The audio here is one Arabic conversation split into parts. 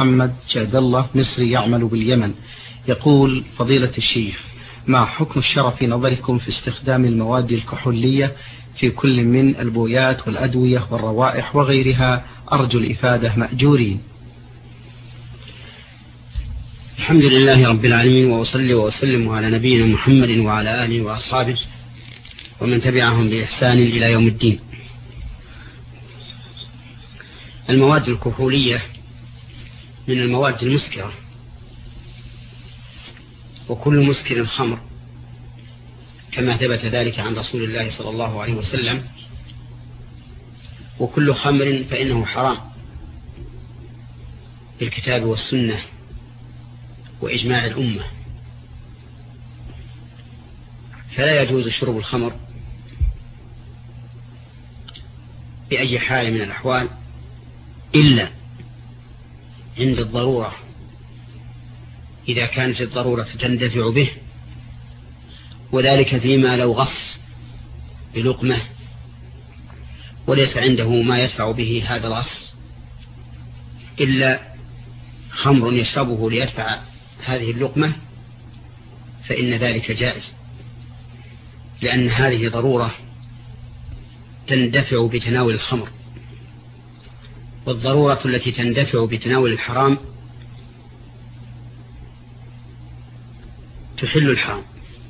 محمد جاد الله مصري يعمل باليمن، يقول: فضيلة الشيخ، ما حكم الشرع في نظركم في استخدام المواد الكحولية في كل من البويات والأدوية والروائح وغيرها؟ أرجو الإفادة مأجورين. الحمد لله رب العالمين، وأصلي وأسلم على نبينا محمد وعلى آله وأصحابه ومن تبعهم بإحسان إلى يوم الدين. المواد الكحولية من المواد المسكرة، وكل مسكر خمر، كما ثبت ذلك عن رسول الله صلى الله عليه وسلم، وكل خمر فإنه حرام بالكتاب والسنة وإجماع الأمة، فلا يجوز شرب الخمر بأي حال من الأحوال إلا عند الضرورة، إذا كانت الضرورة تندفع به، وذلك فيما لو غص بلقمة وليس عنده ما يدفع به هذا الغص إلا خمر يشربه ليدفع هذه اللقمة، فإن ذلك جائز، لأن هذه ضرورة تندفع بتناول الخمر، والضرورة التي تندفع بتناول الحرام تحل الحرام.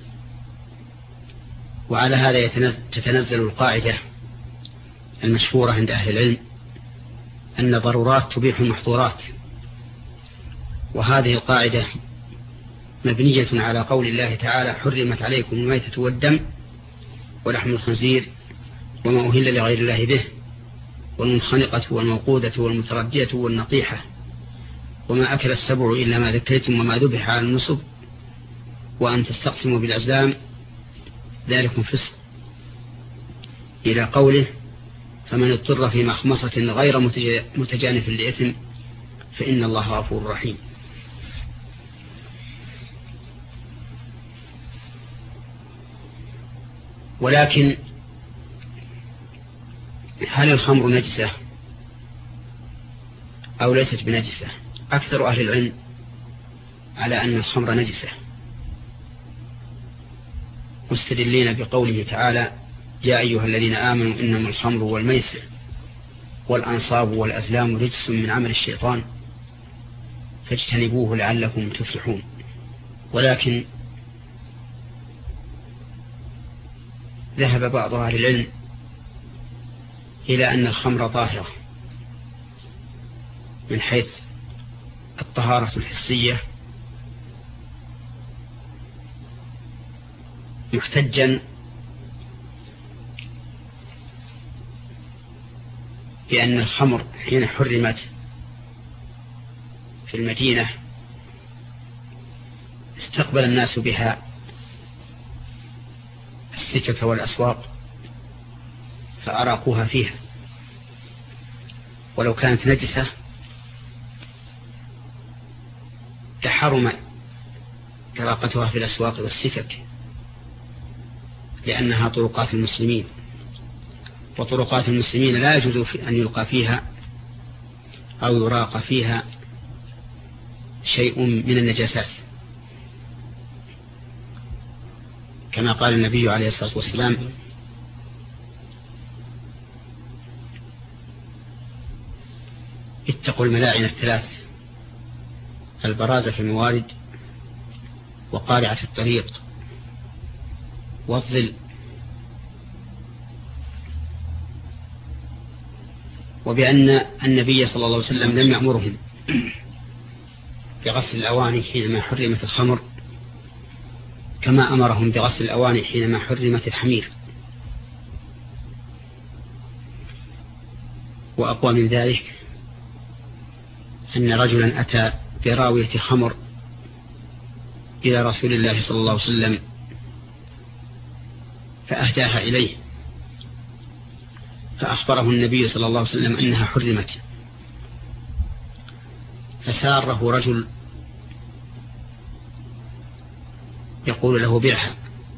وعلى هذا تتنزل القاعدة المشهورة عند أهل العلم أن ضرورات تبيح المحظورات، وهذه القاعدة مبنية على قول الله تعالى: حرمت عليكم الميتة والدم ولحم الخنزير وما أهل لغير الله به والمنخنقة والموقودة والمتردية والنطيحة وما أكل السبع إلا ما ذكيتم وما ذبح على النصب وأن تستقسموا بالأزلام ذلكم فسق، إلى قوله: فمن اضطر في مخمصة غير متجانف لإثم فإن الله غفور رحيم. ولكن هل الخمر نجسة أو ليست بنجسة؟ أكثر أهل العلم على أن الخمر نجسة، مستدلين بقوله تعالى: يا أيها الذين آمنوا إنما الخمر والميسر والأنصاب والأزلام رجس من عمل الشيطان فاجتنبوه لعلكم تفلحون. ولكن ذهب بعض أهل العلم إلى أن الخمر طاهرة من حيث الطهارة الحسية، محتجا بأن الخمر حين حرمت في المدينة استقبل الناس بها السكك والأسواق فأراقوها فيها، ولو كانت نجسة لحرم إراقتها في الأسواق والسكك، لأنها طرقات المسلمين، وطرقات المسلمين لا يجوز أن يلقى فيها أو يراق فيها شيء من النجاسات، كما قال النبي عليه الصلاة والسلام: اتقوا الملاعن الثلاث: البراز في الموارد وقارعة الطريق والظل. وبأن النبي صلى الله عليه وسلم لم يأمرهم بغسل الأواني حينما حرمت الخمر كما أمرهم بغسل الأواني حينما حرمت الحمير. وأقوى من ذلك أن رجلا أتى براوية خمر إلى رسول الله صلى الله عليه وسلم فأهداها إليه، فأخبره النبي صلى الله عليه وسلم أنها حرمت، فساره رجل يقول له: بيعها.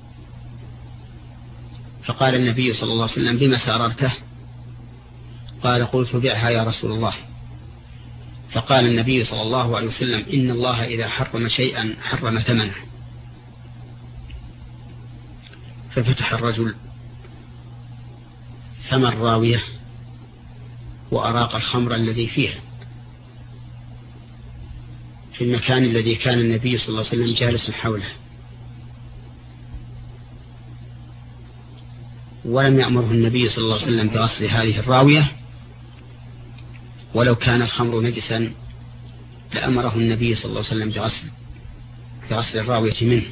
فقال النبي صلى الله عليه وسلم: بما ساررته؟ قال: قلت: بيعها يا رسول الله. فقال النبي صلى الله عليه وسلم: إن الله إذا حرم شيئا حرم ثمنه. ففتح الرجل ثمن الراوية وأراق الخمر الذي فيها في المكان الذي كان النبي صلى الله عليه وسلم جالس حوله، ولم يأمره النبي صلى الله عليه وسلم بغسل هذه الراوية، ولو كان الخمر نجسا لأمره النبي صلى الله عليه وسلم بغسل الراوية منه،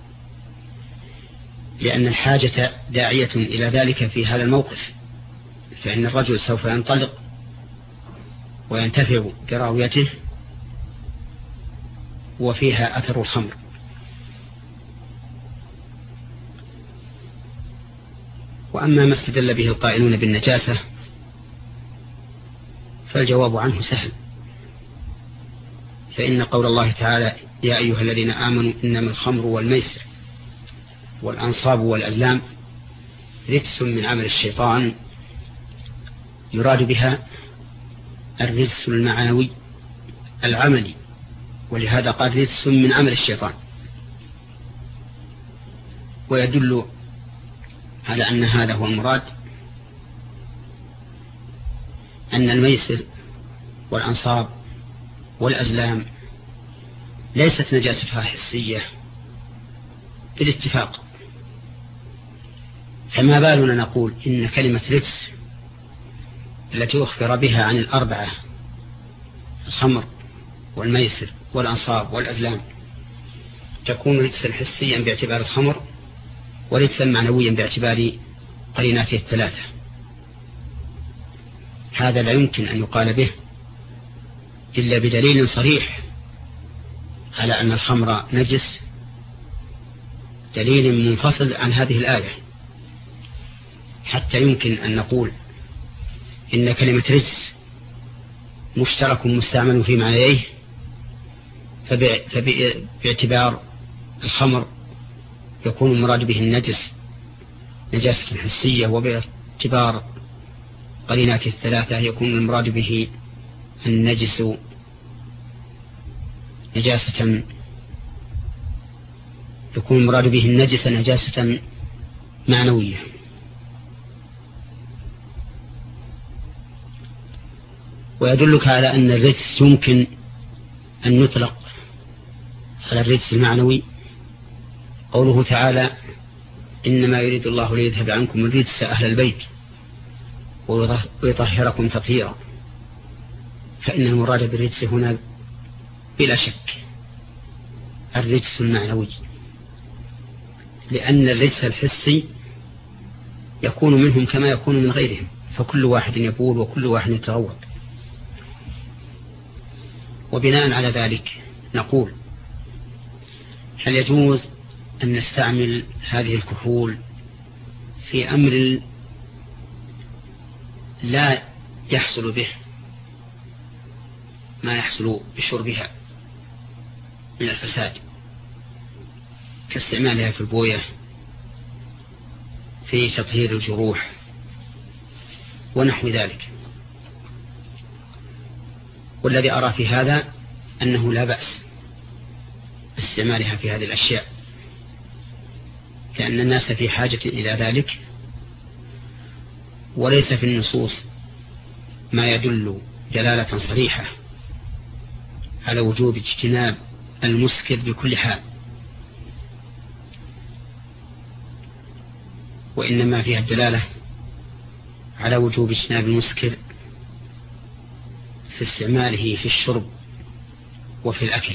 لأن الحاجة داعية إلى ذلك في هذا الموقف، فإن الرجل سوف ينطلق وينتفع براويته وفيها أثر الخمر. وأما ما استدل به القائلون بالنجاسة فالجواب عنه سهل، فإن قول الله تعالى: يا أيها الذين آمنوا إنما الخمر والميسر والأنصاب والأزلام رجس من عمل الشيطان، يراد بها الرجس المعنوي العملي، ولهذا قال رجس من عمل الشيطان. ويدل على أن هذا هو المراد أن الميسر والأنصاب والأزلام ليست نجاستها حسية بالاتفاق، فما بالنا نقول إن كلمة رجس التي أخبر بها عن الأربعة: الخمر والميسر والأنصاب والأزلام، تكون رجسا حسيا باعتبار الخمر ورجسا معنويا باعتبار قريناته الثلاثة. هذا لا يمكن أن يقال به إلا بدليل صريح على أن الخمر نجس، دليل منفصل عن هذه الآية، حتى يمكن أن نقول إن كلمة رجس مشترك مستعمل في معنيه، فباعتبار الخمر يكون المراد به النجس نجاسة حسية، وباعتبار قريناته الثلاثة يكون المراد به النجس نجاسة، يكون المراد به النجس نجاسة معنوية. ويدلك على أن الرجس يمكن أن يطلق على الرجس المعنوي قوله تعالى: إنما يريد الله ليذهب عنكم الرجس أهل البيت ويطهركم تطهيرا. فإن المراد بالرجس هنا بلا شك الرجس المعنوي، لأن الرجس الحسي يكون منهم كما يكون من غيرهم، فكل واحد يبول وكل واحد يتغوط. وبناء على ذلك نقول: هل يجوز أن نستعمل هذه الكحول في أمر لا يحصل به ما يحصل بشربها من الفساد، كاستعمالها في البوية في تطهير الجروح ونحو ذلك؟ والذي أرى في هذا أنه لا بأس باستعمالها في هذه الأشياء، لأن الناس في حاجة إلى ذلك، وليس في النصوص ما يدل دلالة صريحة على وجوب اجتناب المسكر بكل حال، وإنما فيها الدلالة على وجوب اجتناب المسكر في استعماله في الشرب وفي الأكل.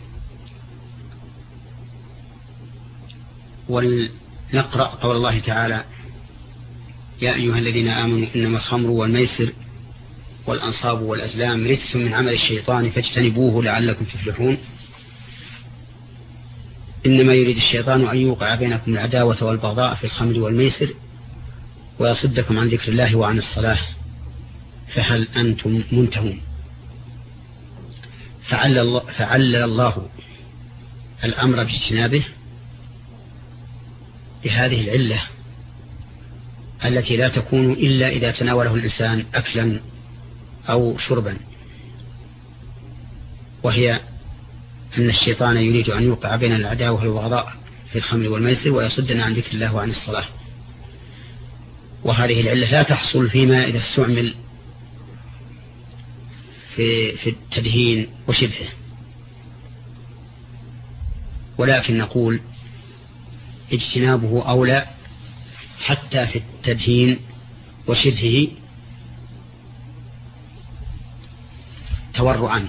ولنقرأ قول الله تعالى: يا أيها الذين آمنوا إنما الخمر والميسر والأنصاب والأزلام رجس من عمل الشيطان فاجتنبوه لعلكم تفلحون. إنما يريد الشيطان أن يوقع بينكم العداوة والبغضاء في الخمر والميسر ويصدكم عن ذكر الله وعن الصلاة فهل أنتم منتهون. فعلل الله الأمر باجتنابه بهذه العلة التي لا تكون إلا إذا تناوله الإنسان أكلا أو شربا، وهي أن الشيطان يريد أن يوقع بين العداوة والبغضاء في الخمر والميسر ويصدنا عن ذكر الله وعن الصلاة. وهذه العلة لا تحصل فيما إذا استعمل في التدهين وشبهه، ولكن نقول اجتنابه أولى حتى في التدهين وشبهه تورعا،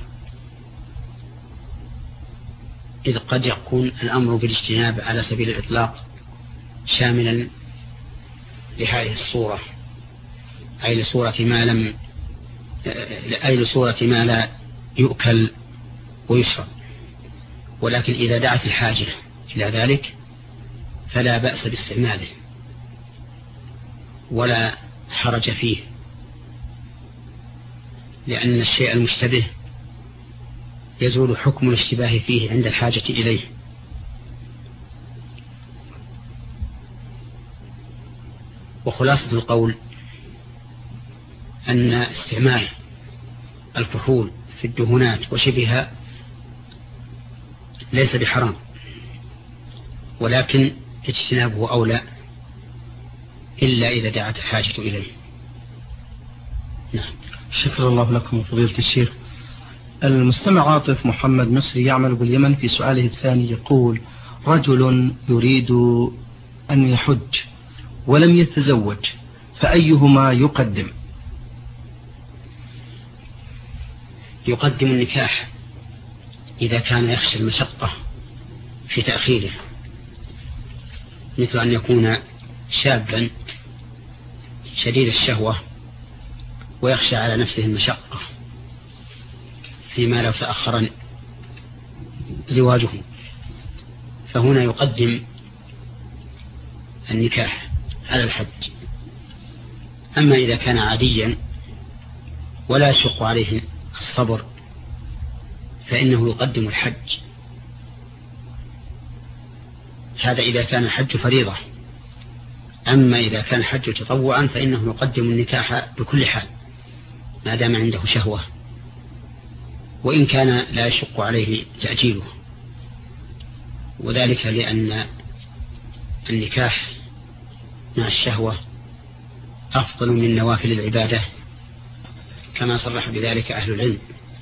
إذ قد يكون الأمر بالاجتناب على سبيل الإطلاق شاملا لهذه الصورة، أي لصورة ما لا يؤكل ويشرب، ولكن إذا دعت الحاجة إلى ذلك فلا بأس باستعماله ولا حرج فيه، لأن الشيء المشتبه يزول حكم الاشتباه فيه عند الحاجة إليه. وخلاصة القول أن استعمال الكحول في الدهونات وشبهها ليس بحرام، ولكن اجتنابه أولى إلا إذا دعت الحاجة إليه. نعم. شكر الله لكم فضيلة الشيخ. المستمع عاطف محمد مصري يعمل باليمن في سؤاله الثاني يقول: رجل يريد أن يحج ولم يتزوج فأيهما يقدم؟ يقدم النكاح إذا كان يخشى المشقة في تأخيره، مثل أن يكون شابا شديد الشهوة ويخشى على نفسه المشقة فيما لو تأخر زواجه، فهنا يقدم النكاح على الحج. أما إذا كان عاديا ولا يشق عليه الصبر فإنه يقدم الحج، هذا إذا كان الحج فريضة. أما إذا كان الحج تطوعا فإنه يقدم النكاح بكل حال ما دام عنده شهوة، وإن كان لا يشق عليه تأجيله، وذلك لأن النكاح مع الشهوة أفضل من نوافل العبادة كما صرح بذلك أهل العلم.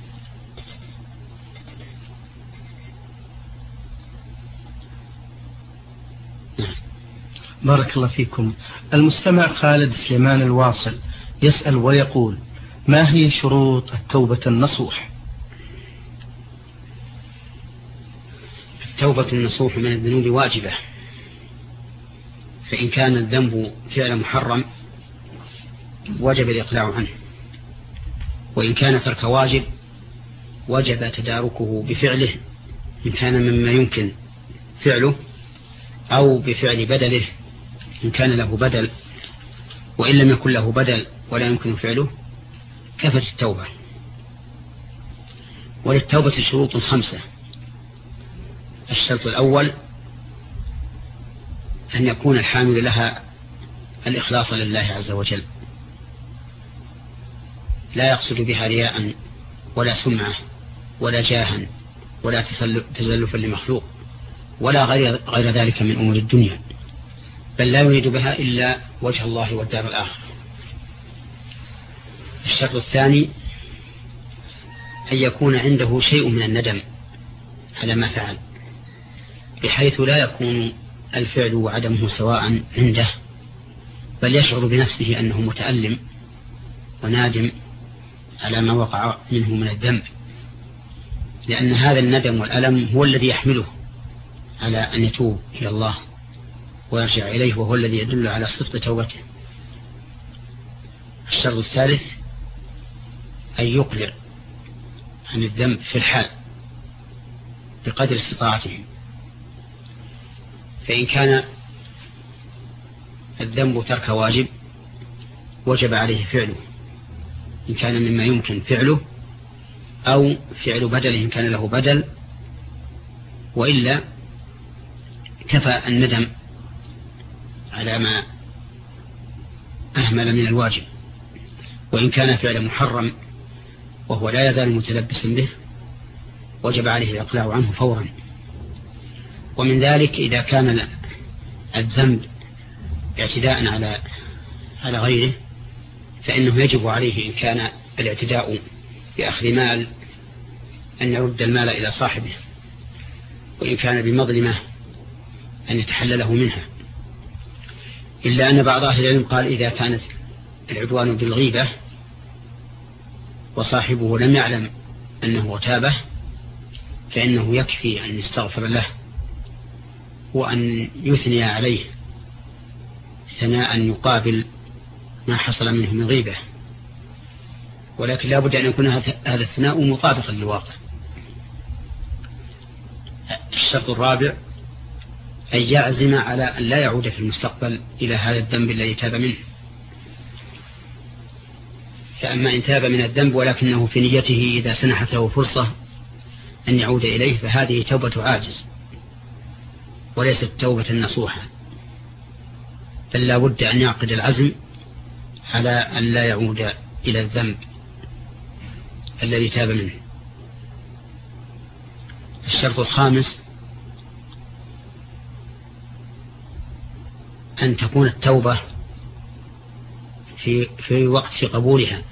بارك الله فيكم. المستمع خالد سليمان الواصل يسأل ويقول: ما هي شروط التوبة النصوح؟ التوبة النصوح من الذنوب واجبة، فإن كان الذنب فعل محرم وجب الإقلاع عنه، وإن كان ترك واجب وجب تداركه بفعله إن كان مما يمكن فعله، أو بفعل بدله إن كان له بدل، وإن لم يكن له بدل ولا يمكن فعله كفت التوبة. وللتوبة شروط 5. الشرط الأول أن يكون الحامل لها الإخلاص لله عز وجل، لا يقصد بها رياء ولا سمعة ولا جاها ولا تزلفا لمخلوق ولا غير ذلك من أمور الدنيا، بل لا يريد بها إلا وجه الله والدار الآخر. الشرط الثاني أن يكون عنده شيء من الندم على ما فعل، بحيث لا يكون الفعل وعدمه سواء عنده، بل يشعر بنفسه أنه متألم ونادم على ما وقع منه من الذنب، لأن هذا الندم والألم هو الذي يحمله على أن يتوب إلى الله ويرجع إليه، وهو الذي يدل على صدق توبته. الشرط الثالث أن يقلع عن الذنب في الحال بقدر استطاعته، فإن كان الذنب ترك واجب وجب عليه فعله إن كان مما يمكن فعله، أو فعل بدل إن كان له بدل، وإلا كفى الندم على ما أهمل من الواجب. وإن كان فعل محرم وهو لا يزال متلبسا به وجب عليه الإقلاع عنه فورا. ومن ذلك إذا كان الذنب اعتداء على غيره فإنه يجب عليه إن كان الاعتداء بأخذ مال أن يرد المال إلى صاحبه، وإن كان بمظلمة أن يتحلله منها. إلا أن بعض أهل العلم قال إذا كانت العدوان بالغيبة وصاحبه لم يعلم أنه تابه فإنه يكفي أن يستغفر له وأن يثني عليه ثناء يقابل ما حصل منه من غيبة، ولكن لا بد أن يكون هذا الثناء مطابقا للواقع. الشرط الرابع أن يعزم على أن لا يعود في المستقبل إلى هذا الذنب الذي تاب منه. فأما إن تاب من الذنب ولكنه في نيته إذا سنحت له فرصة أن يعود إليه فهذه توبة عاجز وليست توبة نصوحة، بل لا بد أن يعقد العزم على أن لا يعود إلى الذنب الذي تاب منه. الشرط الخامس أن تكون التوبة في وقت قبولها،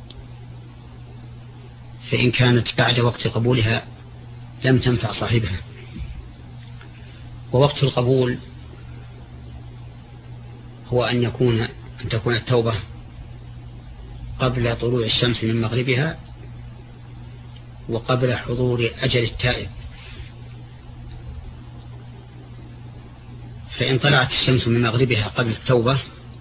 فإن كانت بعد وقت قبولها لم تنفع صاحبها. ووقت القبول هو أن تكون التوبة قبل طلوع الشمس من مغربها وقبل حضور أجل التائب. فإن طلعت الشمس من مغربها قبل التوبة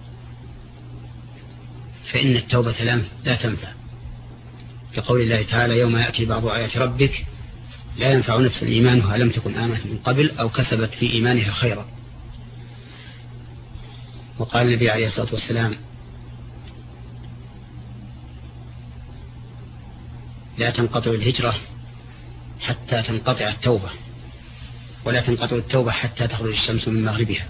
فإن التوبة لا تنفع، لقول الله تعالى يوم يأتي بعض آيات ربك لا ينفع نفسا إيمانها لم تكن آمنت من قبل أو كسبت في إيمانها خيرا. وقال النبي عليه الصلاة والسلام لا تنقطع الهجرة حتى تنقطع التوبة، ولا تنقطع التوبة حتى تخرج الشمس من مغربها.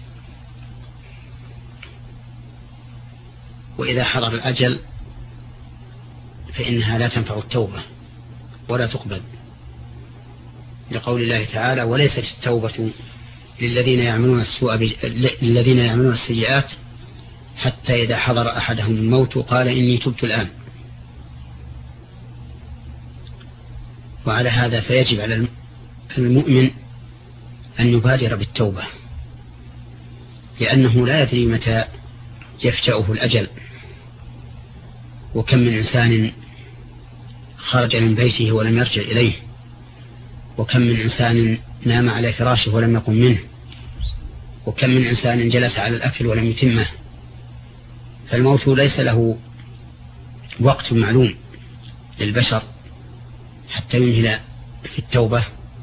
وإذا حضر الأجل فإنها لا تنفع التوبة ولا تقبل، لقول الله تعالى وليست التوبة للذين يعملون السيئات حتى إذا حضر أحدهم الموت قال إني تبت الآن. وعلى هذا فيجب على المؤمن أن يبادر بالتوبة، لأنه لا يدري متى يفجأه الأجل. وكم من إنسان خرج من بيته ولم يرجع إليه، وكم من إنسان نام على فراشه ولم يقم منه، وكم من إنسان جلس على الأكل ولم يتمه. فالموت ليس له وقت معلوم للبشر حتى يمهل في التوبة.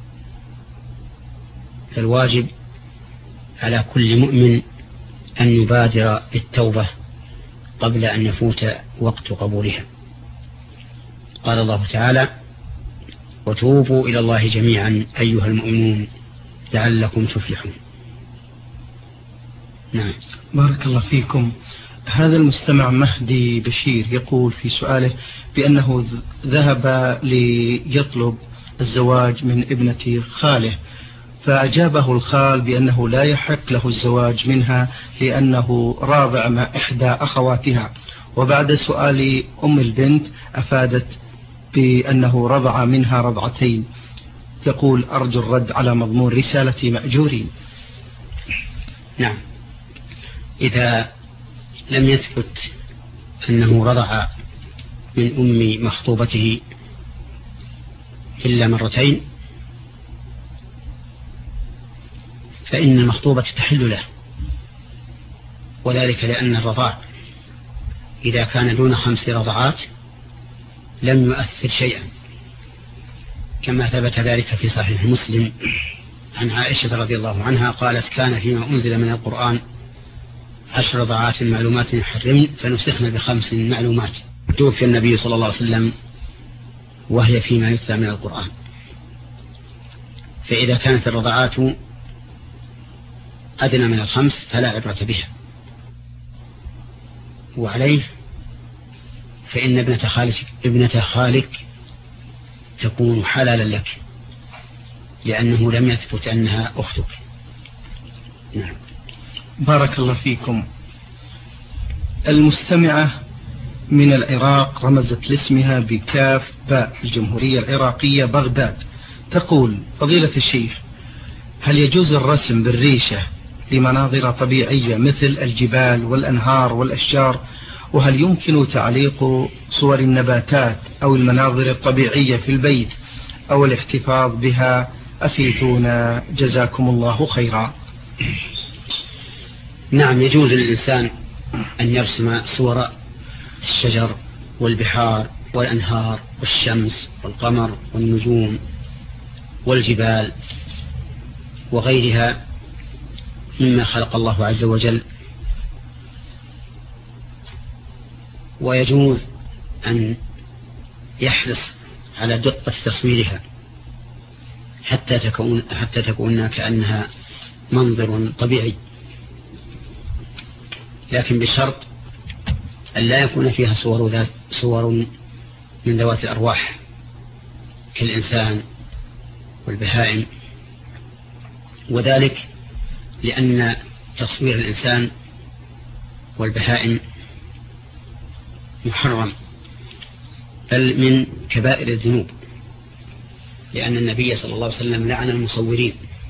فالواجب على كل مؤمن أن يبادر بالتوبة قبل أن يفوت وقت قبولها. قال الله تعالى وتوبوا إلى الله جميعا أيها المؤمنون لعلكم تفلحون. نعم. بارك الله فيكم. هذا المستمع مهدي بشير يقول في سؤاله بأنه ذهب ليطلب الزواج من ابنة خاله، فأجابه الخال بأنه لا يحق له الزواج منها لأنه راضع مع إحدى أخواتها. وبعد سؤال أم البنت أفادت بأنه رضع منها رضعتين. تقول أرجو الرد على مضمون رسالة مأجورين. نعم، إذا لم يثبت أنه رضع من أم مخطوبته إلا مرتين فإن المخطوبة تحل له، وذلك لأن الرضاع إذا كان دون 5 رضعات لم يؤثر شيئا، كما ثبت ذلك في صحيح مسلم عن عائشة رضي الله عنها قالت كان فيما أنزل من القرآن 10 رضعات معلومات يحرمن فنسخن ب5 معلومات. توفي النبي صلى الله عليه وسلم وهي فيما يتلى من القرآن. فإذا كانت الرضعات أدنى من 5 فلا عبرة بها. وعليه فإن ابنة خالك تكون حلالا لك، لأنه لم يثبت أنها أختك. نعم. بارك الله فيكم. المستمعة من العراق رمزت لاسمها بكاف باء، الجمهورية العراقية بغداد، تقول: فضيلة الشيخ، هل يجوز الرسم بالريشة لمناظر طبيعية مثل الجبال والأنهار والأشجار؟ وهل يمكن تعليق صور النباتات أو المناظر الطبيعية في البيت أو الاحتفاظ بها؟ أفيدونا جزاكم الله خيرا. نعم، يجوز للإنسان أن يرسم صور الشجر والبحار والأنهار والشمس والقمر والنجوم والجبال وغيرها مما خلق الله عز وجل، ويجوز أن يحرص على دقة تصويرها حتى تكون كأنها منظر طبيعي، لكن بشرط أن لا يكون فيها صور من ذوات الأرواح كالإنسان والبهائم، وذلك لأن تصوير الإنسان والبهائم محرم، بل من كبائر الذنوب، لأن النبي صلى الله عليه وسلم لعن المصورين،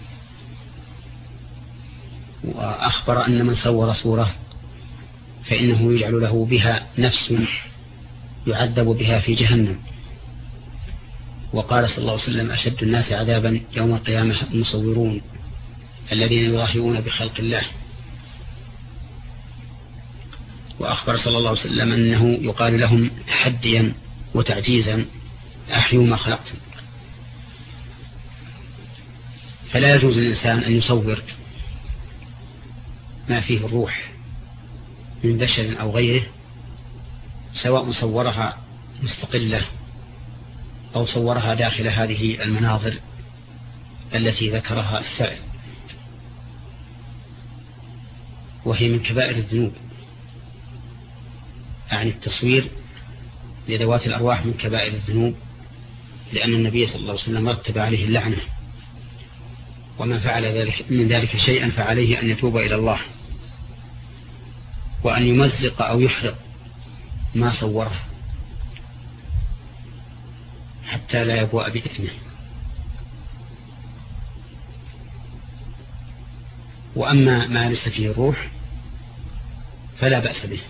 وأخبر أن من صور صورة فإنه يجعل له بها نفس يعذب بها في جهنم. وقال صلى الله عليه وسلم: أشد الناس عذابا يوم القيامة المصورون الذين يضاهئون بخلق الله. وأخبر صلى الله عليه وسلم أنه يقال لهم تحديا وتعجيزا: أحيوا ما خلقتم. فلا يجوز للإنسان أن يصور ما فيه الروح من بشر أو غيره، سواء صورها مستقلة أو صورها داخل هذه المناظر التي ذكرها السائل، وهي من كبائر الذنوب. يعني التصوير لذوات الأرواح من كبائر الذنوب، لأن النبي صلى الله عليه وسلم رتب عليه اللعنة، ومن فعل من ذلك شيئا فعليه أن يتوب إلى الله، وأن يمزق أو يحرق ما صوره حتى لا يبوء بإثمه. وأما ما ليس فيه الروح فلا بأس به،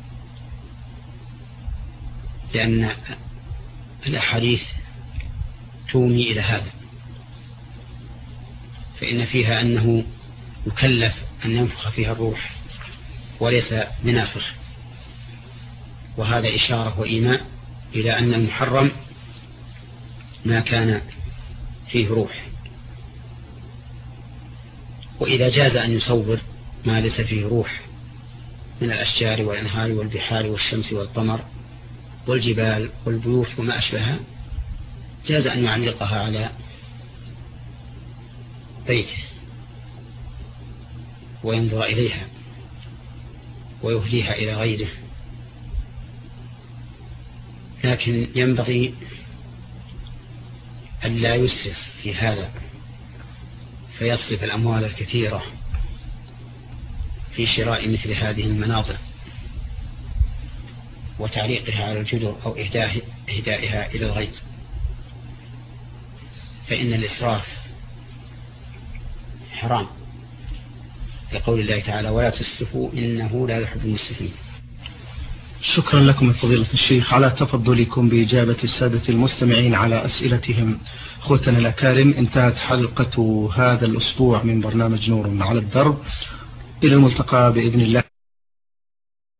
لأن الأحاديث تومي إلى هذا، فإن فيها أنه يكلف أن ينفخ فيها الروح وليس بنافخ، وهذا إشارة وإيماء إلى أن المحرم ما كان فيه روح. وإذا جاز أن يصور ما ليس فيه روح من الأشجار والأنهار والبحار والشمس والقمر والجبال والبيوت وما أشبهها، جاز أن يعلقها على بيته وينظر إليها ويهديها إلى غيره، لكن ينبغي أن لا يسرف في هذا فيصرف الأموال الكثيرة في شراء مثل هذه المناظر وتعليقها على الجدر أو إهدائها إلى الغير، فإن الإسراف حرام، لقول الله تعالى: ولا تسرفوا إنه لا يحب المسرفين. شكرا لكم فضيلة الشيخ على تفضلكم بإجابة السادة المستمعين على أسئلتهم. أخوتنا الأكارم، انتهت حلقة هذا الأسبوع من برنامج نور على الدرب. إلى الملتقى بإذن الله